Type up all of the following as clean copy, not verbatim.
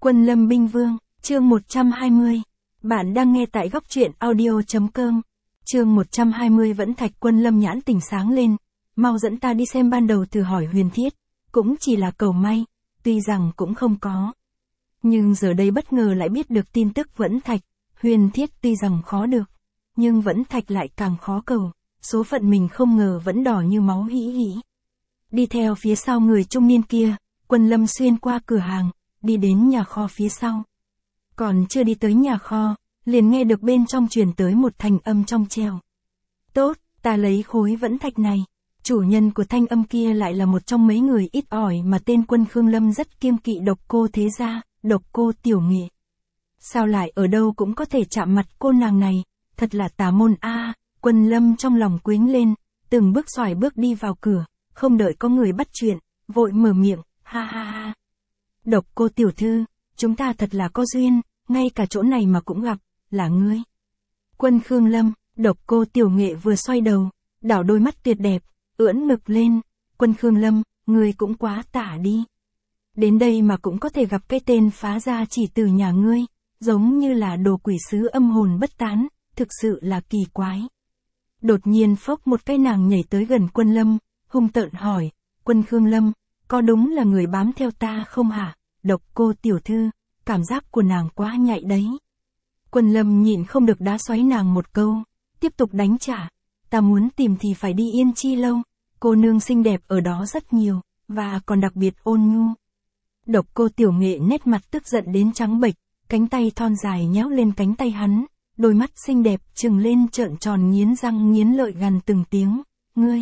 Quân Lâm Binh Vương, chương 120. Bạn đang nghe tại góc truyện audio.com. Chương 120 Vẫn Thạch. Quân Lâm nhãn tỉnh sáng lên. Mau dẫn ta đi xem. Ban đầu thử hỏi Huyền Thiết, cũng chỉ là cầu may, tuy rằng cũng không có. Nhưng giờ đây bất ngờ lại biết được tin tức Vẫn Thạch. Huyền Thiết tuy rằng khó được, nhưng Vẫn Thạch lại càng khó cầu. Số phận mình không ngờ vẫn đỏ như máu hĩ hĩ. Đi theo phía sau người trung niên kia, Quân Lâm xuyên qua cửa hàng, đi đến nhà kho phía sau. Còn chưa đi tới nhà kho, liền nghe được bên trong truyền tới một thanh âm trong trẻo. Tốt, ta lấy khối Vẫn Thạch này. Chủ nhân của thanh âm kia lại là một trong mấy người ít ỏi mà tên Quân Khương Lâm rất kiêng kỵ. Độc Cô thế gia, Độc Cô Tiểu Nghệ. Sao lại ở đâu cũng có thể chạm mặt cô nàng này, thật là tà môn a. Quân Lâm trong lòng quếnh lên, từng bước xoài bước đi vào cửa, không đợi có người bắt chuyện, vội mở miệng, ha ha ha. Độc Cô tiểu thư, chúng ta thật là có duyên, ngay cả chỗ này mà cũng gặp, là ngươi. Quân Khương Lâm, Độc Cô Tiểu Nghệ vừa xoay đầu, đảo đôi mắt tuyệt đẹp, ưỡn ngực lên. Quân Khương Lâm, ngươi cũng quá tả đi. Đến đây mà cũng có thể gặp cái tên phá gia chỉ từ nhà ngươi, giống như là đồ quỷ sứ âm hồn bất tán, thực sự là kỳ quái. Đột nhiên phốc một cái nàng nhảy tới gần Quân Lâm, hung tợn hỏi, Quân Khương Lâm, có đúng là người bám theo ta không hả? Độc Cô tiểu thư, cảm giác của nàng quá nhạy đấy. Quân Lâm nhịn không được đá xoáy nàng một câu, tiếp tục đánh trả, ta muốn tìm thì phải đi Yên Chi Lâu, cô nương xinh đẹp ở đó rất nhiều, và còn đặc biệt ôn nhu. Độc Cô Tiểu Nghệ nét mặt tức giận đến trắng bệch, cánh tay thon dài nhéo lên cánh tay hắn, đôi mắt xinh đẹp trừng lên trợn tròn nghiến răng nghiến lợi gằn từng tiếng, ngươi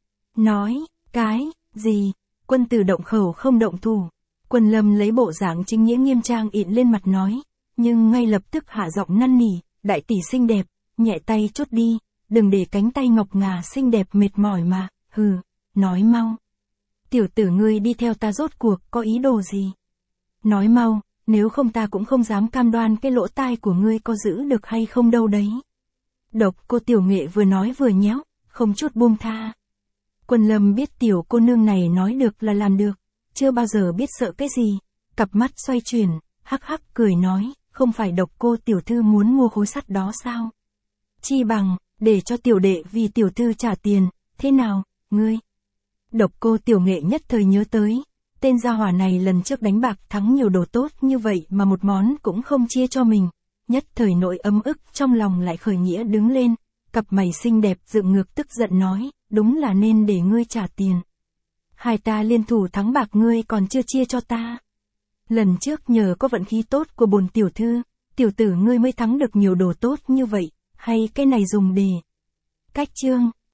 nói cái gì? Quân tử động khẩu không động thủ. Quân Lâm lấy bộ dạng chính nghĩa nghiêm trang ịn lên mặt nói, nhưng ngay lập tức hạ giọng năn nỉ, đại tỷ xinh đẹp, nhẹ tay chốt đi, đừng để cánh tay ngọc ngà xinh đẹp mệt mỏi mà, hừ, nói mau. Tiểu tử ngươi đi theo ta rốt cuộc có ý đồ gì? Nói mau, nếu không ta cũng không dám cam đoan cái lỗ tai của ngươi có giữ được hay không đâu đấy. Độc Cô Tiểu Nghệ vừa nói vừa nhéo, không chút buông tha. Quân Lâm biết tiểu cô nương này nói được là làm được, chưa bao giờ biết sợ cái gì, cặp mắt xoay chuyển, hắc hắc cười nói, không phải Độc Cô tiểu thư muốn mua khối sắt đó sao? Chi bằng, để cho tiểu đệ vì tiểu thư trả tiền, thế nào, ngươi? Độc Cô Tiểu Nghệ nhất thời nhớ tới, tên gia hỏa này lần trước đánh bạc thắng nhiều đồ tốt như vậy mà một món cũng không chia cho mình, nhất thời nỗi ấm ức trong lòng lại khởi nghĩa đứng lên, cặp mày xinh đẹp dựng ngược tức giận nói, đúng là nên để ngươi trả tiền. Hai ta liên thủ thắng bạc ngươi còn chưa chia cho ta. Lần trước nhờ có vận khí tốt của bồn tiểu thư, tiểu tử ngươi mới thắng được nhiều đồ tốt như vậy, hay cái này dùng để cách chương.